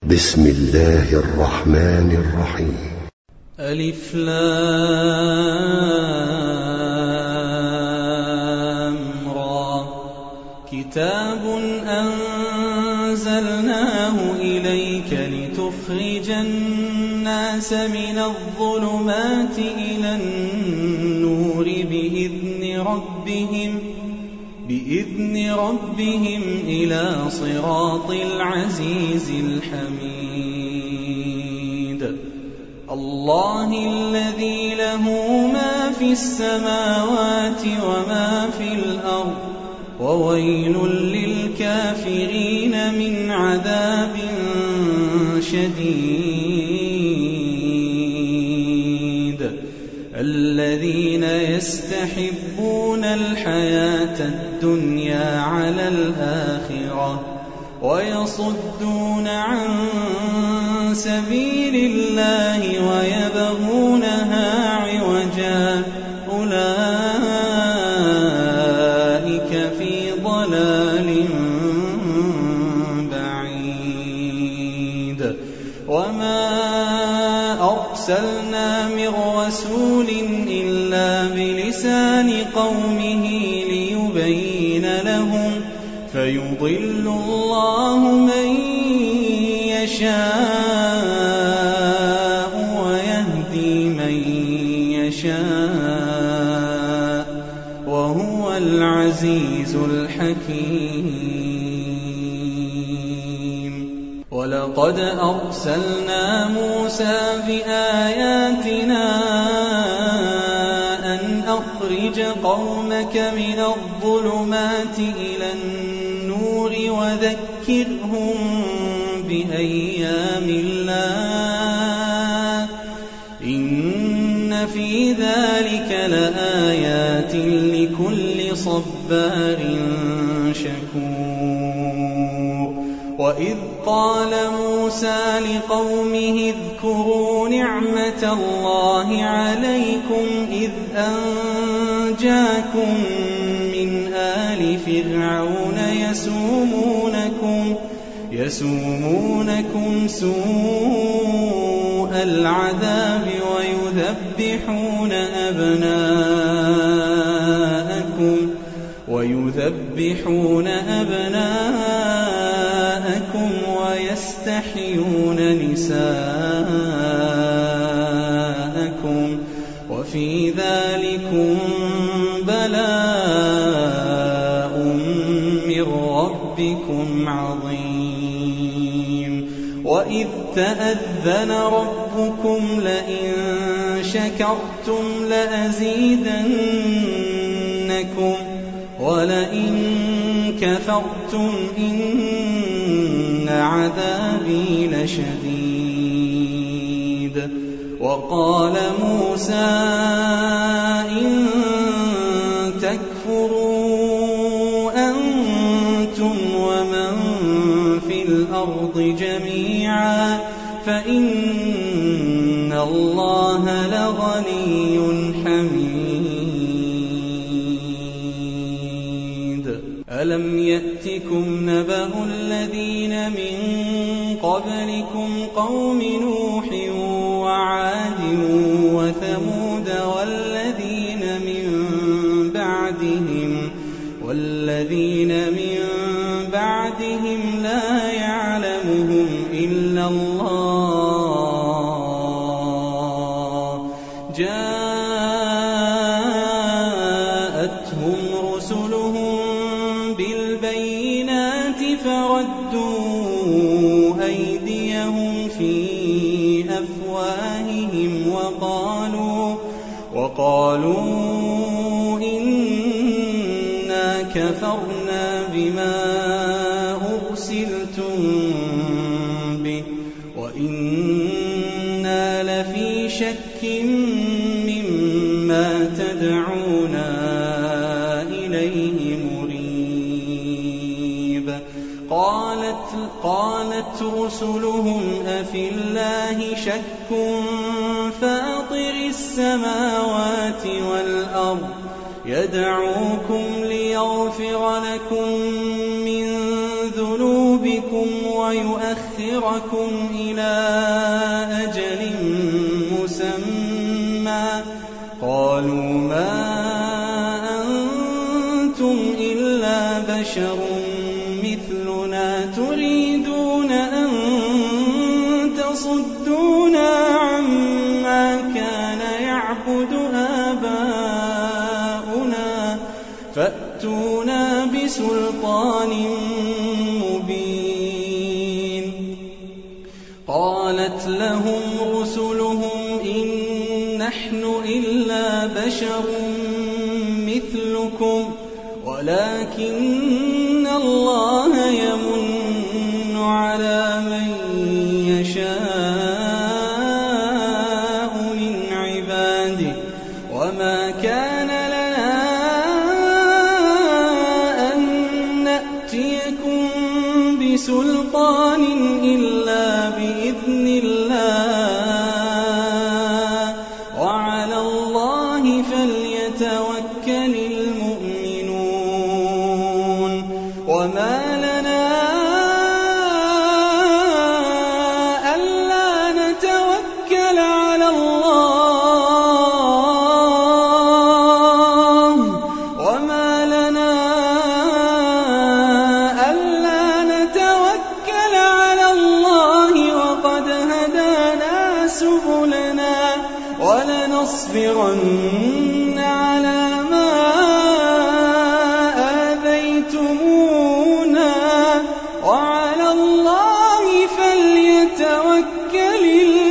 بسم الله الرحمن الرحيم. ألف لام را. كتاب أنزلناه إليك لتخرج الناس من الظلمات إلى النور بإذن ربهم إلى صراط العزيز الحميد. الله الذي له ما في السماوات وما في الأرض، وويل للكافرين من عذاب شديد. الذين يستحبون الحياة الدنيا على الآخرة ويصدون عن سبيل الله ويبغونها عوجا، أولئك في ضلال بعيد. وما أرسلنا من رسول إلا بلسان قومه ليبين لهم، فيضل الله من يشاء ويهدي من يشاء، وهو العزيز الحكيم. ولقد أرسلنا موسى بآياتنا أن أخرج قومك من الظلمات إلى النور وذكرهم بأيام الله، إن في ذلك لآيات لكل صبار شكور. وإذ قال موسى لقومه اذكروا نعمة الله عليكم إذ أنجاكم من آل فرعون يسومونكم سوء العذاب ويذبحون أبناءكم ويستحيون نساءكم، وفي ذلكم بلاء من ربكم عظيم. وإذ تأذن ربكم لئن شكرتم لأزيدنكم ولئن كفرتم إن عذابي لشديد. وقال موسى إن تكفروا أنتم ومن في الأرض جميعا فإن الله لغني حميد. ألم يأتكم نبأ الذين من قبلكم قوم نوح وعاد وثمود والذين من بعدهم لا يعلمهم إلا الله، جاءتهم رسلهم بالبينات فردوا أيديهم في أفواههم وقالوا إنا كفرنا بما أرسلتم به وإنا لفي شك مما تدعونا إليه مريب. قالت رسلهم أفي الله شك فاطر السماوات والأرض يدعوكم ليغفر لكم من ذنوبكم ويؤخركم إلى أجل مسمى قالوا ما أنتم إلا بشر مثلنا تريدون أن تصدونا عما كان يعبد آباؤنا فأتونا بسلطان مبين. قالت لهم رسلهم إن نحن إلا بشر مثلكم ولكن الله يمن على من يشاء من عباده وما كان لنا أن نأتيكم بسلطان إلا بإذن الله وعلى الله فليتوكل المؤمنون. وما لنا ألا نتوكل على الله وقد هدانا سبلنا ولنصبرن على ما آذيتمونا وعلى الله فليتوكل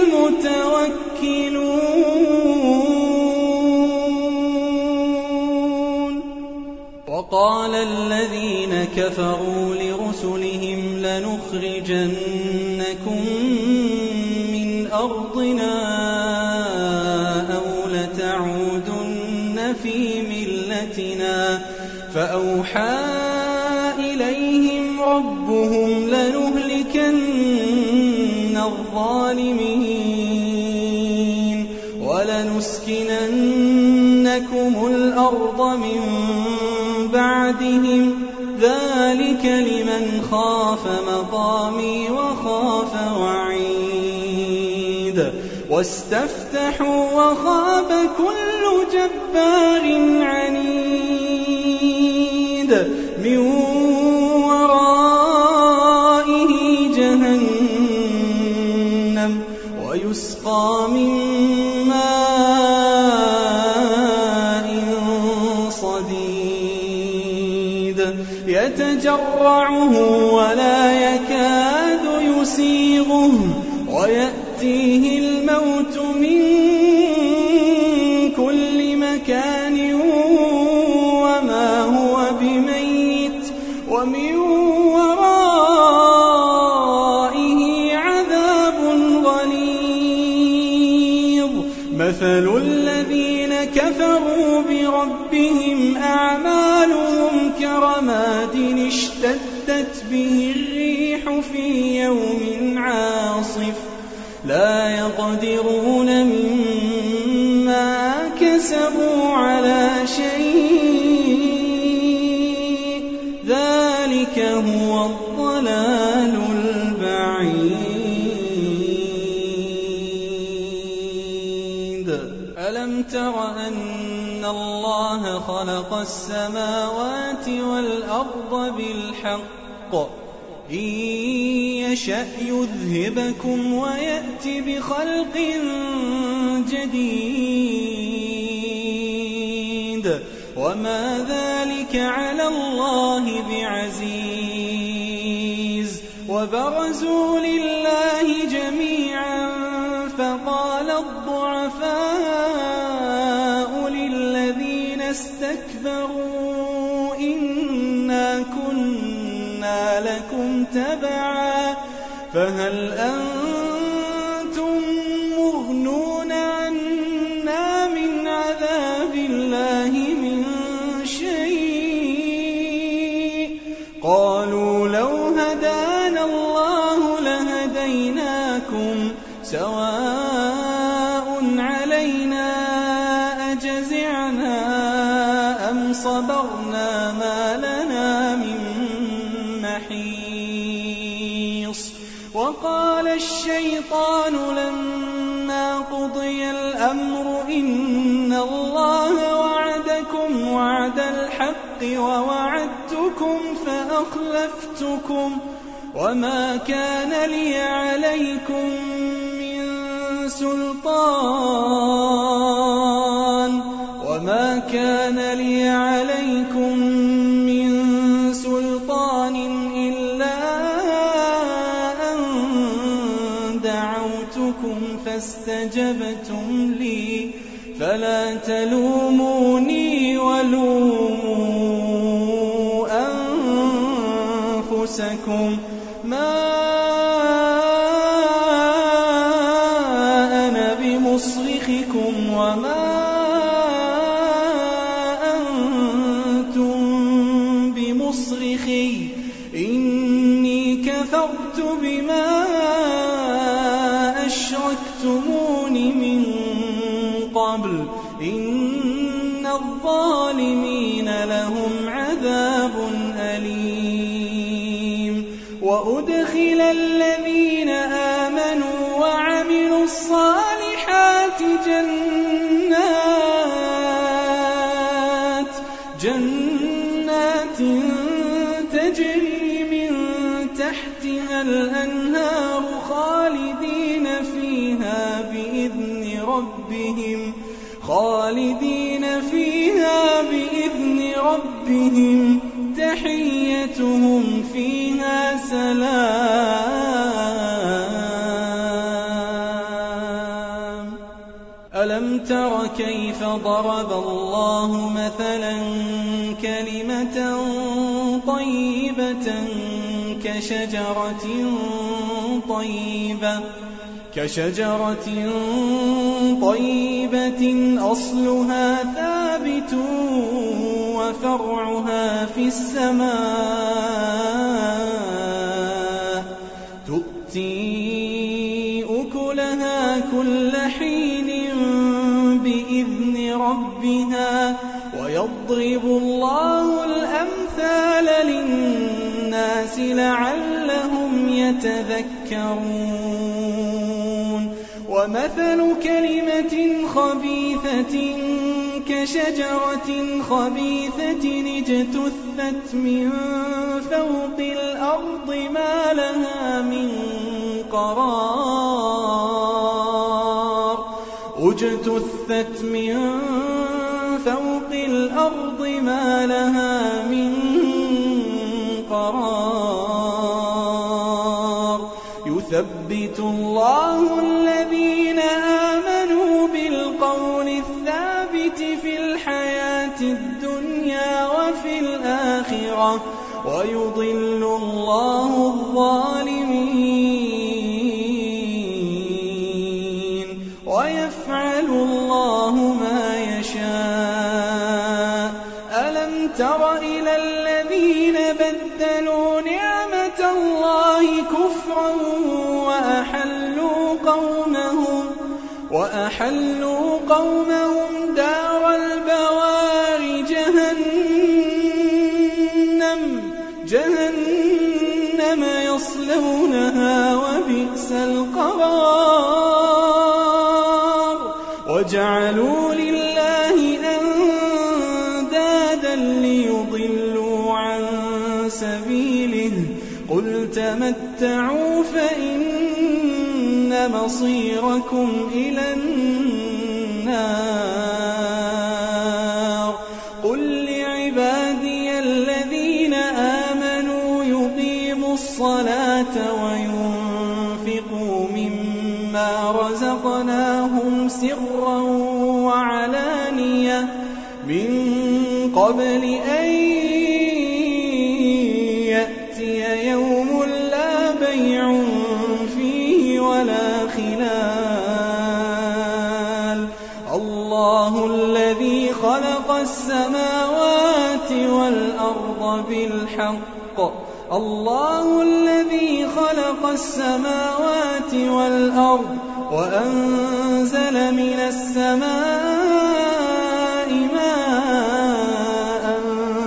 المتوكلون. وقال الذين كفروا لرسلهم لنخرجنكم من أرضنا أو لتعودن في ملتنا فأوحى إليهم ربهم لنهلكن الظالمين ولنسكننكم الأرض من بعدهم ذلك لمن خاف مقامي وخاف وعيد. واستفتحوا وخاب كل جبار عنيد من ورائه جهنم ويسقى من ماء صديد يتجرعه ولا يكاد يسيغه ويأتيه الموت من كل مكان وما هو بميت ومن ورائه عذاب غليظ. مثل الذين كفروا بربهم أعمالهم كرماد اشتدت به الريح في يوم عاصف لا يقدرون مما كسبوا على شيء ذلك هو الضلال البعيد. ألم تر أن الله خلق السماوات والأرض بالحق إن يشأ يذهبكم ويأت بخلق جديد وما ذلك على الله بعزيز. وبرزوا لله جميعا فقال الضعفاء للذين استكبروا إنا كنا لكم تبعا فهل أنتم مغنون عنا من عذاب الله من شيء قالوا لو هدانا الله لهديناكم سواء علينا أجزعنا أم صبرنا ما لنا من محيص. الشيطان لما قضي الأمر إن الله وعدكم وعد الحق ووعدتكم فأخلفتكم وما كان لي عليكم من سلطان إلا أن دعوتكم فاستجبتم لي فلا تلوموني ولوموا أنفسكم ما أنا بمصرخكم وما أنتم بمصرخي إني كفرت بما أشركتمون من قبل إن الظالمين لهم عذاب أليم وأدخل الذين آمنوا وعملوا الصالحات جنات تجري من تحتها الأنهار خالدين فيها بإذن ربهم تحيتهم فيها سلام. ألم تر كيف ضرب الله مثلا كلمة طيبة كشجرة طيبة أصلها ثابت وفرعها في السماء تؤتي أكلها كل حين بإذن ربها ويضرب الله الأمثال للناس لعلهم يتذكرون ومثل كلمة خبيثة كشجرة خبيثة اجتثت من فوق الأرض ما لها من قرار اجتثت من فوق الأرض ما لها من قرار يثبت الله الذين آمنوا بالقول الثابت في الحياة الدنيا وفي الآخرة ويضل الله الظالمين ويفعل الله ما يشاء. ألم تر إلى الذين بدلوا نعمة الله كفرا وأحلوا قومهم دار البوار جهنم يصلونها وبئس القرار وجعلوا لله أندادا ليضلوا عن سبيله قل تمتعوا فإن مصيركم إلى النار. قل لعبادي الذين آمنوا يقيموا الصلاة وينفقوا مما رزقناهم سرا وعلانية من قبل أن يأتي يوم لا بيع فيه ولا خلال. الله الذي خلق السماوات والأرض بالحق وأنزل من السماء ماء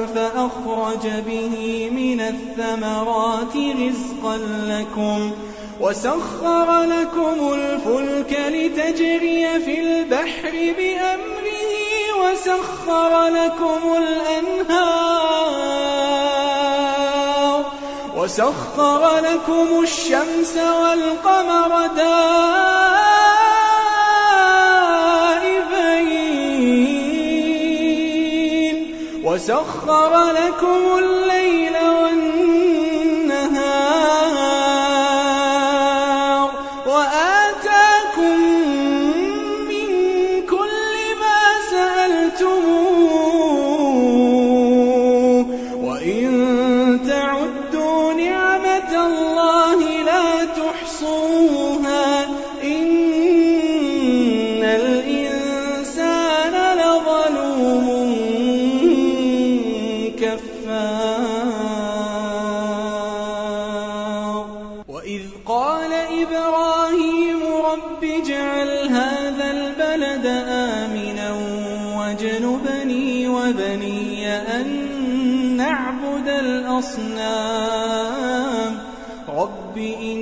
فأخرج به من الثمرات رزقا لكم وسخر لكم الفلك لتجري في البحر بأمره وسخر لكم الأنهار وسخر لكم الشمس والقمر دائبين وسخر لكم الليل والنهار وآتاكم من كل ما سألتموه وإن تعدوا نعمة الله لا تحصوها إن الإنسان لظلوم كفار وإذ قال إبراهيم رب اجعل هذا البلد آمنا واجنبني وبني أن نعبد الأصنام رب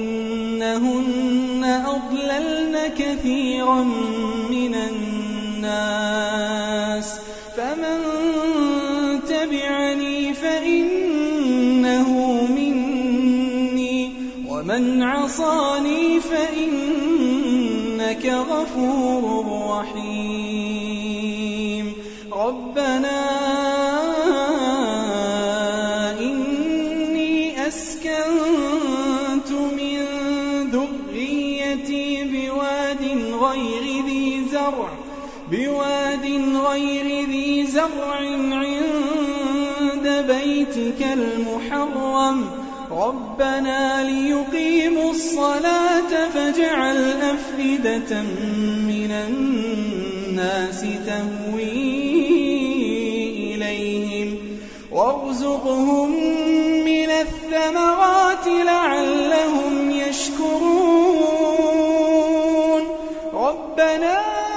إنهن أضللن كثيرا من الناس فمن تبعني فإنه مني ومن عصاني فإنك غفور رحيم ربنا إني أسكنت من ذريتي بواد غير ذي زرع عند بيتك المحرم ربنا ليقيموا الصلاة فاجعل أفئدة من الناس تهوي إليهم وارزقهم من الثمرات لعلهم يشكرون ربنا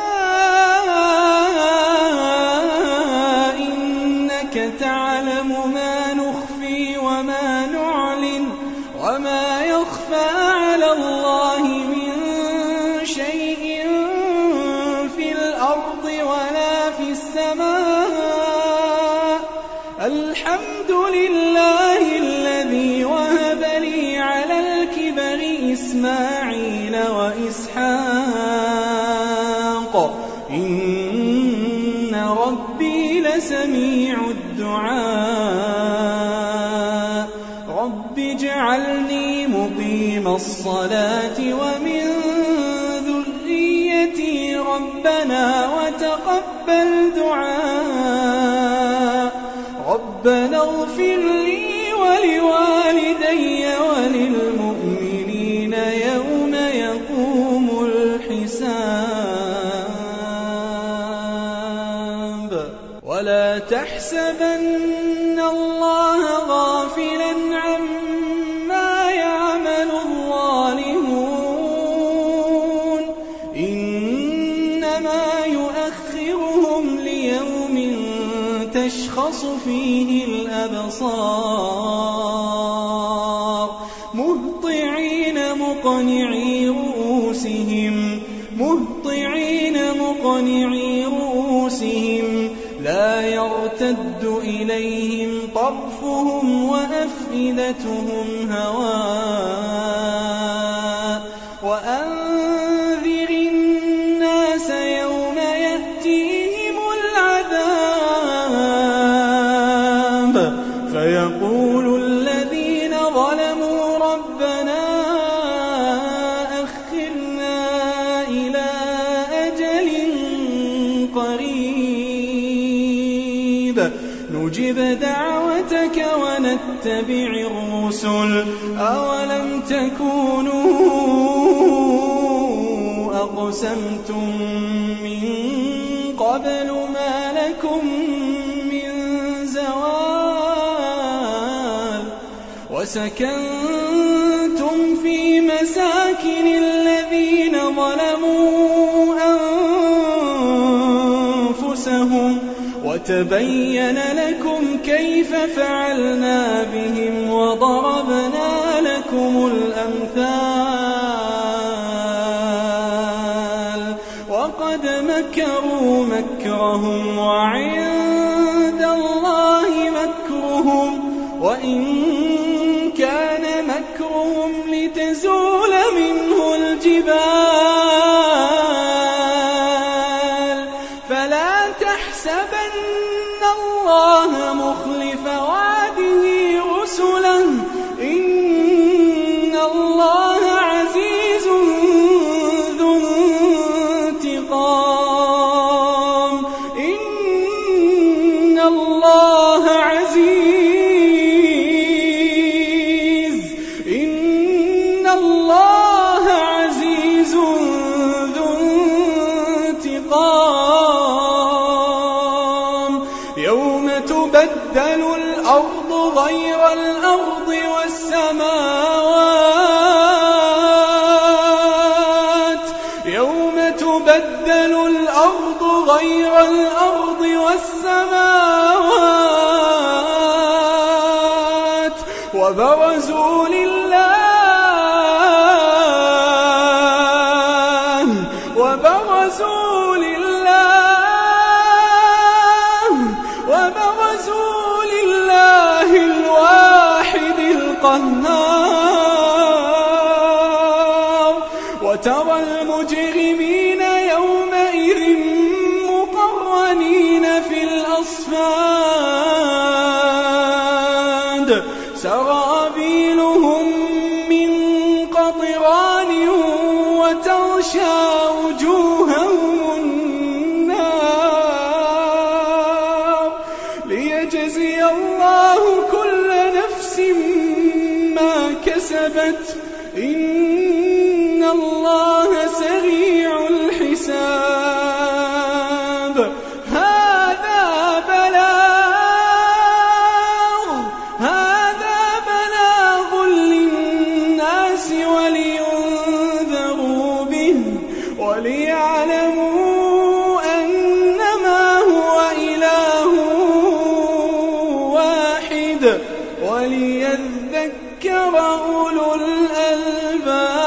إنك تعلم ما نخفي وما نعلن وما يخفى على الله من شيء في الأرض ولا في السماء الحمد لله الذي وهب لي على الكبر إسماعيل وإسحاق إن ربي لسميع الدعاء رب اجعلني مقيم الصلاة ومن ذريتي ربنا وتقبل دعاء ربنا اغفر لي ولوالدي وللمؤمنين يوم يقوم الحساب ولا تحسبن الله غافلا عما يعمل الظالمون إنما يؤخرهم ليوم تشخص فيه الأبصار مهطعين مقنعي رؤوسهم لا يرتد إليهم طرفهم وأفئدتهم هواء وأنذر الناس يوم يأتيهم العذاب فيقول الذين ظلموا ربنا أخرنا إلى أجل قريب نجب دعوتك ونتبع الرسل أولم تكونوا أقسمتم من قبل ما لكم من زوال وسكنتم في مساكن الذين ظلموا أنفسهم وتبين لكم كيف فعلنا بهم وضربنا لكم الأمثال وقد مكروا مكرهم وعند الله مكرهم وإن كان مكرهم لتزول منه الجبال فلا تحسبن الله مخلف وعده رسله إن الله عزيز ذو انتقام إن الله عزيز ذو انتقام يوم تبدل الأرض غير الأرض والسماوات يوم تبدل الأرض غير الأرض والسماوات وبرزوا لله الواحد القهار وترى المجرمين يومئذ مقرنين في الأصفاد سرابيلهم من قطران وتغشى وجوههم النار ليجزي الله كل نفس ما كسبت إن الله سريع الحساب هذا بلاغ للناس ولينذروا به وليعلموا أنما هو إله واحد وليذكر أولو الألباب